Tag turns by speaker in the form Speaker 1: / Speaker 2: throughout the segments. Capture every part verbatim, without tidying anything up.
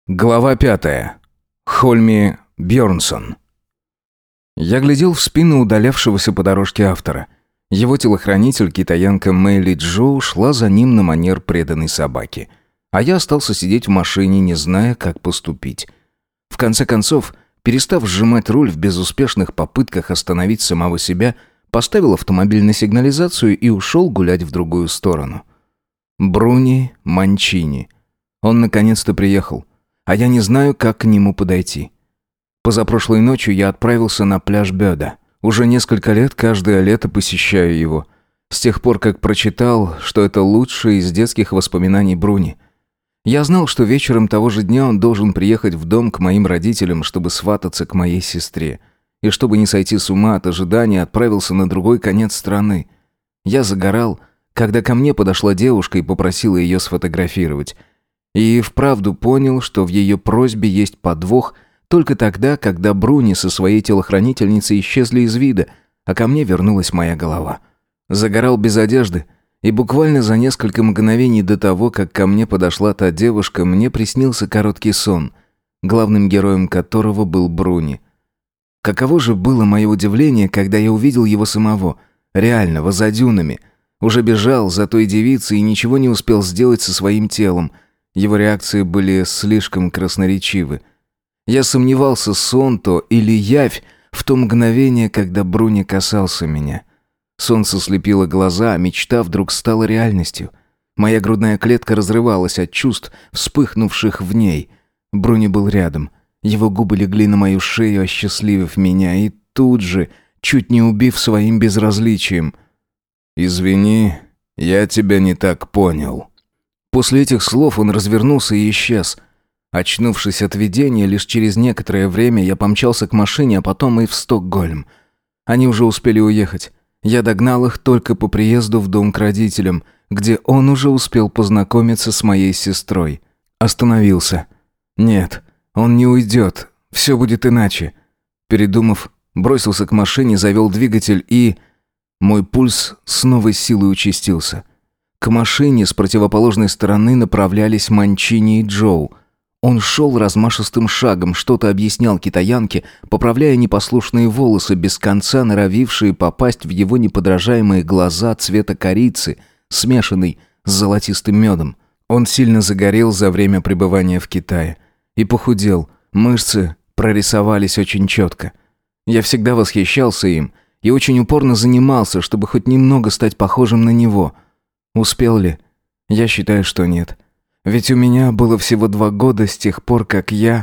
Speaker 1: Глава пятая. Хольми Бьернсон. Я глядел в спину удалявшегося по дорожке автора. Его телохранитель, китаянка Мэйли Джоу, шла за ним на манер преданной собаки. А я остался сидеть в машине, не зная, как поступить. В конце концов, перестав сжимать руль в безуспешных попытках остановить самого себя, поставил автомобиль на сигнализацию и ушел гулять в другую сторону. Бруни Манчини. Он наконец-то приехал. А я не знаю, как к нему подойти. Позапрошлой ночью я отправился на пляж Бёда. Уже несколько лет каждое лето посещаю его. С тех пор, как прочитал, что это лучшее из детских воспоминаний Бруни. Я знал, что вечером того же дня он должен приехать в дом к моим родителям, чтобы свататься к моей сестре. И чтобы не сойти с ума от ожидания, отправился на другой конец страны. Я загорал, когда ко мне подошла девушка и попросила ее сфотографировать. И вправду понял, что в ее просьбе есть подвох только тогда, когда Бруни со своей телохранительницей исчезли из вида, а ко мне вернулась моя голова. Загорал без одежды, и буквально за несколько мгновений до того, как ко мне подошла та девушка, мне приснился короткий сон, главным героем которого был Бруни. Каково же было мое удивление, когда я увидел его самого, реального, за дюнами. Уже бежал за той девицей и ничего не успел сделать со своим телом. Его реакции были слишком красноречивы. Я сомневался, сон то или явь, в то мгновение, когда Бруни касался меня. Солнце слепило глаза, а мечта вдруг стала реальностью. Моя грудная клетка разрывалась от чувств, вспыхнувших в ней. Бруни был рядом. Его губы легли на мою шею, осчастливив меня, и тут же, чуть не убив своим безразличием. «Извини, я тебя не так понял». После этих слов он развернулся и исчез. Очнувшись от видения, лишь через некоторое время я помчался к машине, а потом и в Стокгольм. Они уже успели уехать. Я догнал их только по приезду в дом к родителям, где он уже успел познакомиться с моей сестрой. Остановился. Нет, он не уйдет. Все будет иначе. Передумав, бросился к машине, завел двигатель и... Мой пульс с новой силой участился. К машине с противоположной стороны направлялись Манчини и Джоу. Он шел размашистым шагом, что-то объяснял китаянке, поправляя непослушные волосы, без конца норовившие попасть в его неподражаемые глаза цвета корицы, смешанной с золотистым медом. Он сильно загорел за время пребывания в Китае. И похудел, мышцы прорисовались очень четко. Я всегда восхищался им и очень упорно занимался, чтобы хоть немного стать похожим на него. Успел ли? Я считаю, что нет. Ведь у меня было всего два года с тех пор, как я...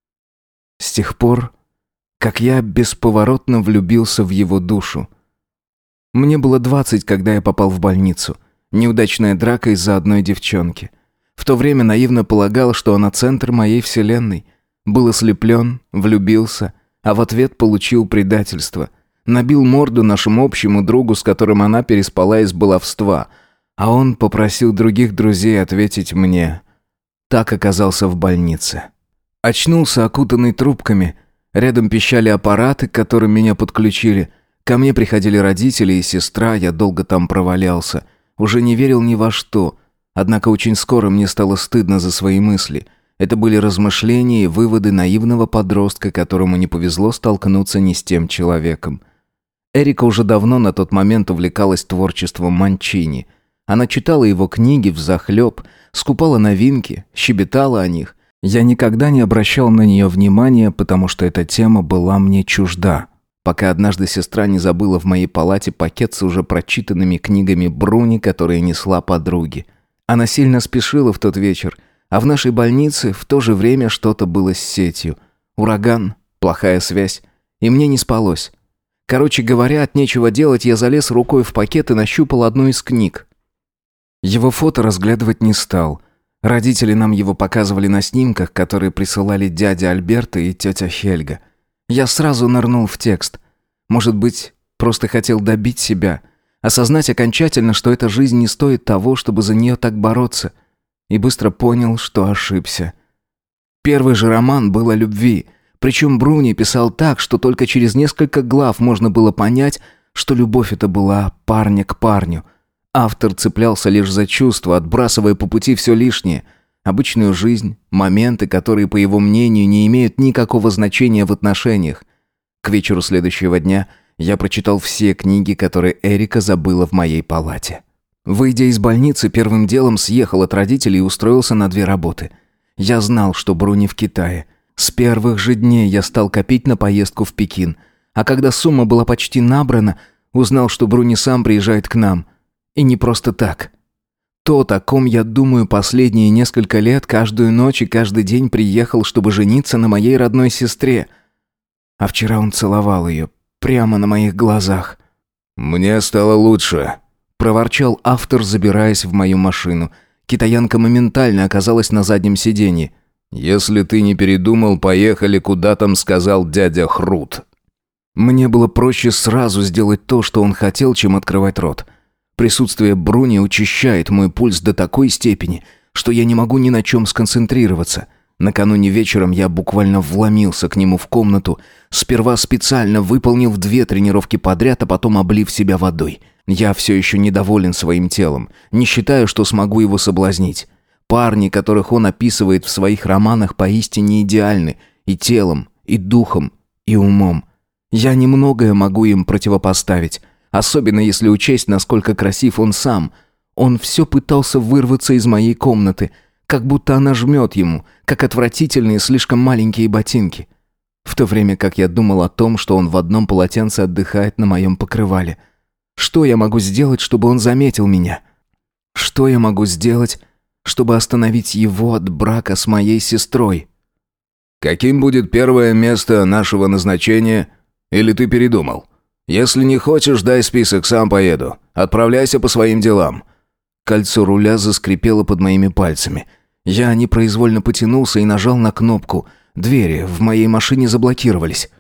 Speaker 1: С тех пор, как я бесповоротно влюбился в его душу. Мне было двадцать, когда я попал в больницу. Неудачная драка из-за одной девчонки. В то время наивно полагал, что она центр моей вселенной. Был ослеплен, влюбился, а в ответ получил предательство. Набил морду нашему общему другу, с которым она переспала из баловства. А он попросил других друзей ответить мне. Так оказался в больнице. Очнулся, окутанный трубками. Рядом пищали аппараты, к которым меня подключили. Ко мне приходили родители и сестра, я долго там провалялся. Уже не верил ни во что. Однако очень скоро мне стало стыдно за свои мысли. Это были размышления и выводы наивного подростка, которому не повезло столкнуться ни с тем человеком. Эрика уже давно на тот момент увлекалась творчеством Манчини. Она читала его книги взахлеб, скупала новинки, щебетала о них. Я никогда не обращал на нее внимания, потому что эта тема была мне чужда. Пока однажды сестра не забыла в моей палате пакет с уже прочитанными книгами Бруни, которые несла подруге. Она сильно спешила в тот вечер, а в нашей больнице в то же время что-то было с сетью. Ураган, плохая связь, и мне не спалось. Короче говоря, от нечего делать я залез рукой в пакет и нащупал одну из книг. Его фото разглядывать не стал. Родители нам его показывали на снимках, которые присылали дядя Альберто и тетя Хельга. Я сразу нырнул в текст. Может быть, просто хотел добить себя, осознать окончательно, что эта жизнь не стоит того, чтобы за нее так бороться. И быстро понял, что ошибся. Первый же роман был о любви. Причем Бруни писал так, что только через несколько глав можно было понять, что любовь это была парня к парню. Автор цеплялся лишь за чувства, отбрасывая по пути все лишнее. Обычную жизнь, моменты, которые, по его мнению, не имеют никакого значения в отношениях. К вечеру следующего дня я прочитал все книги, которые Эрика забыла в моей палате. Выйдя из больницы, первым делом съехал от родителей и устроился на две работы. Я знал, что Бруни в Китае. С первых же дней я стал копить на поездку в Пекин. А когда сумма была почти набрана, узнал, что Бруни сам приезжает к нам. И не просто так. Тот, о ком я думаю последние несколько лет, каждую ночь и каждый день приехал, чтобы жениться на моей родной сестре. А вчера он целовал ее прямо на моих глазах.
Speaker 2: «Мне стало лучше»,
Speaker 1: — проворчал автор, забираясь в мою машину. Китаянка моментально оказалась на заднем сиденье.
Speaker 2: «Если ты не передумал, поехали, куда там сказал дядя Хрут».
Speaker 1: Мне было проще сразу сделать то, что он хотел, чем открывать рот. Присутствие Бруни учащает мой пульс до такой степени, что я не могу ни на чем сконцентрироваться. Накануне вечером я буквально вломился к нему в комнату, сперва специально выполнив две тренировки подряд, а потом облив себя водой. Я все еще недоволен своим телом, не считаю, что смогу его соблазнить. Парни, которых он описывает в своих романах, поистине идеальны и телом, и духом, и умом. Я немногое могу им противопоставить, особенно если учесть, насколько красив он сам. Он все пытался вырваться из моей комнаты, как будто она жмет ему, как отвратительные слишком маленькие ботинки. В то время как я думал о том, что он в одном полотенце отдыхает на моем покрывале. Что я могу сделать, чтобы он заметил меня? Что я могу сделать, чтобы остановить его от брака с моей сестрой?
Speaker 2: «Каким будет первое место нашего назначения? Или ты передумал? Если не хочешь, дай список, сам поеду. Отправляйся по своим делам».
Speaker 1: Кольцо руля заскрипело под моими пальцами. Я непроизвольно потянулся и нажал на кнопку. Двери в моей машине заблокировались.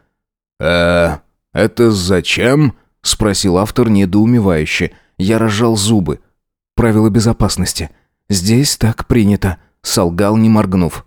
Speaker 2: «Э, это зачем?» — спросил автор недоумевающе.
Speaker 1: Я разжал зубы. «Правила безопасности. Здесь так принято», — солгал, не моргнув.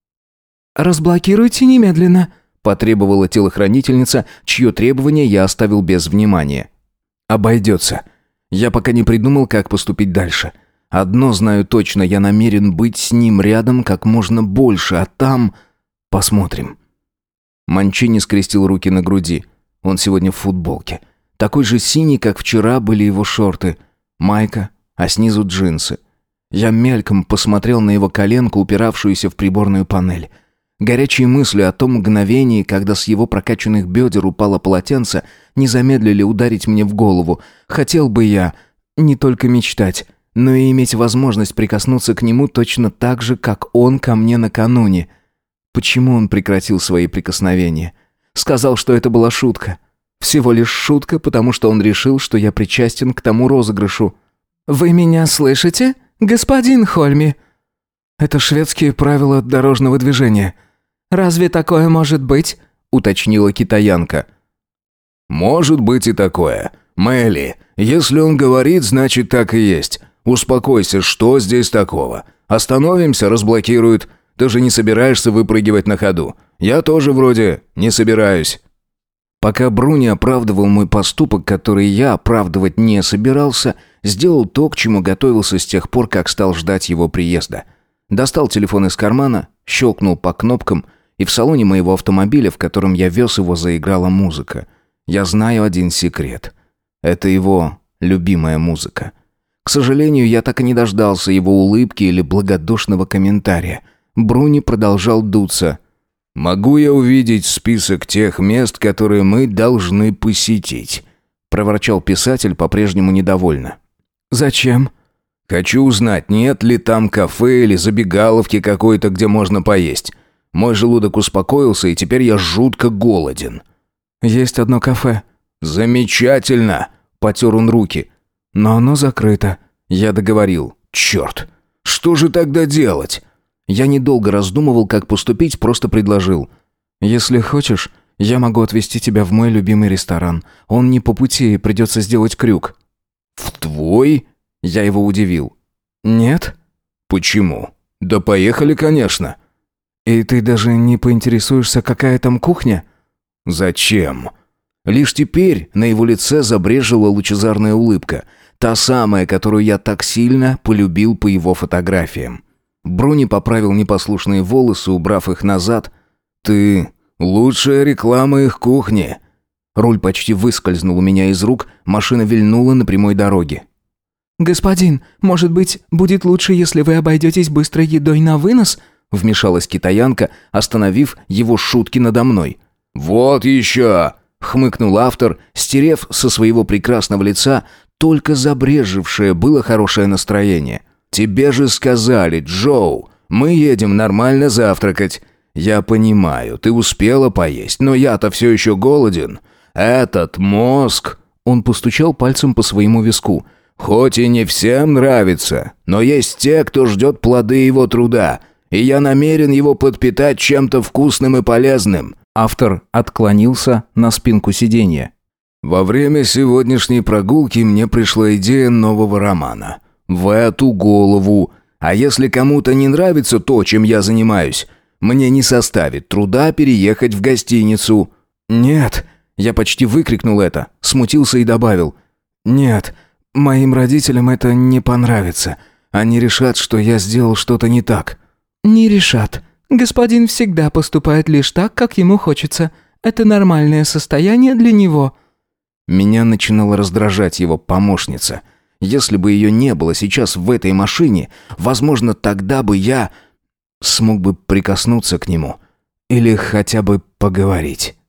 Speaker 1: «Разблокируйте немедленно», — потребовала телохранительница, чье требование я оставил без внимания. «Обойдется. Я пока не придумал, как поступить дальше. Одно знаю точно, я намерен быть с ним рядом как можно больше, а там посмотрим». Манчини скрестил руки на груди. Он сегодня в футболке. Такой же синий, как вчера были его шорты. Майка, а снизу джинсы. Я мельком посмотрел на его коленку, упиравшуюся в приборную панель. Горячие мысли о том мгновении, когда с его прокачанных бедер упало полотенце, не замедлили ударить мне в голову. Хотел бы я не только мечтать, но и иметь возможность прикоснуться к нему точно так же, как он ко мне накануне. Почему он прекратил свои прикосновения? Сказал, что это была шутка. Всего лишь шутка, потому что он решил, что я причастен к тому розыгрышу. «Вы меня слышите, господин Хольми?» «Это шведские правила дорожного движения». «Разве такое может быть?» — уточнила китаянка.
Speaker 2: «Может быть и такое. Мелли, если он говорит, значит так и есть. Успокойся, что здесь такого? Остановимся, разблокируют. Ты же не собираешься выпрыгивать на ходу. Я тоже вроде не собираюсь».
Speaker 1: Пока Бруни оправдывал мой поступок, который я оправдывать не собирался, сделал то, к чему готовился с тех пор, как стал ждать его приезда. Достал телефон из кармана, щелкнул по кнопкам, и в салоне моего автомобиля, в котором я вез его, заиграла музыка. Я знаю один секрет. Это его любимая музыка. К сожалению, я так и не дождался его улыбки или благодушного комментария. Бруни продолжал дуться.
Speaker 2: «Могу я увидеть список тех мест, которые мы должны посетить?» — проворчал писатель, по-прежнему недовольно.
Speaker 1: «Зачем?»
Speaker 2: «Хочу узнать, нет ли там кафе или забегаловки какой-то, где можно поесть. Мой желудок успокоился, и теперь я жутко голоден».
Speaker 1: «Есть одно кафе».
Speaker 2: «Замечательно!» — потер он руки.
Speaker 1: «Но оно закрыто».
Speaker 2: Я договорил. «Черт! Что же тогда делать?»
Speaker 1: Я недолго раздумывал, как поступить, просто предложил. «Если хочешь, я могу отвезти тебя в мой любимый ресторан. Он не по пути, придется сделать крюк».
Speaker 2: «В твой?» Я его удивил.
Speaker 1: «Нет?»
Speaker 2: «Почему?» «Да поехали, конечно».
Speaker 1: «И ты даже не поинтересуешься, какая там кухня?»
Speaker 2: «Зачем?» Лишь теперь на его лице забрежила лучезарная улыбка. Та самая, которую я так сильно полюбил по его фотографиям.
Speaker 1: Бруни поправил непослушные волосы, убрав их назад.
Speaker 2: «Ты лучшая реклама их кухни».
Speaker 1: Руль почти выскользнул у меня из рук, машина вильнула на прямой дороге.
Speaker 3: «Господин, может быть, будет лучше, если вы обойдетесь быстрой едой на вынос?» Вмешалась китаянка, остановив его шутки надо мной.
Speaker 2: «Вот еще!»
Speaker 1: — хмыкнул автор, стерев со своего прекрасного лица только забрежевшее было хорошее настроение.
Speaker 2: «Тебе же сказали, Джоу, мы едем нормально завтракать. Я понимаю, ты успела поесть, но я-то все еще голоден. Этот мозг...»
Speaker 1: Он постучал пальцем по своему виску.
Speaker 2: «Хоть и не всем нравится, но есть те, кто ждет плоды его труда, и я намерен его подпитать чем-то вкусным и полезным».
Speaker 1: Автор отклонился на спинку сиденья.
Speaker 2: «Во время сегодняшней прогулки мне пришла идея нового романа. В эту голову. А если кому-то не нравится то, чем я занимаюсь, мне не составит труда переехать в гостиницу».
Speaker 1: «Нет!» Я почти выкрикнул это, смутился и добавил. «Нет, моим родителям это не понравится. Они решат, что я сделал что-то не так».
Speaker 3: «Не решат. Господин всегда поступает лишь так, как ему хочется. Это нормальное состояние для него».
Speaker 1: Меня начинала раздражать его помощница. Если бы ее не было сейчас в этой машине, возможно, тогда бы я смог бы прикоснуться к нему или хотя бы поговорить.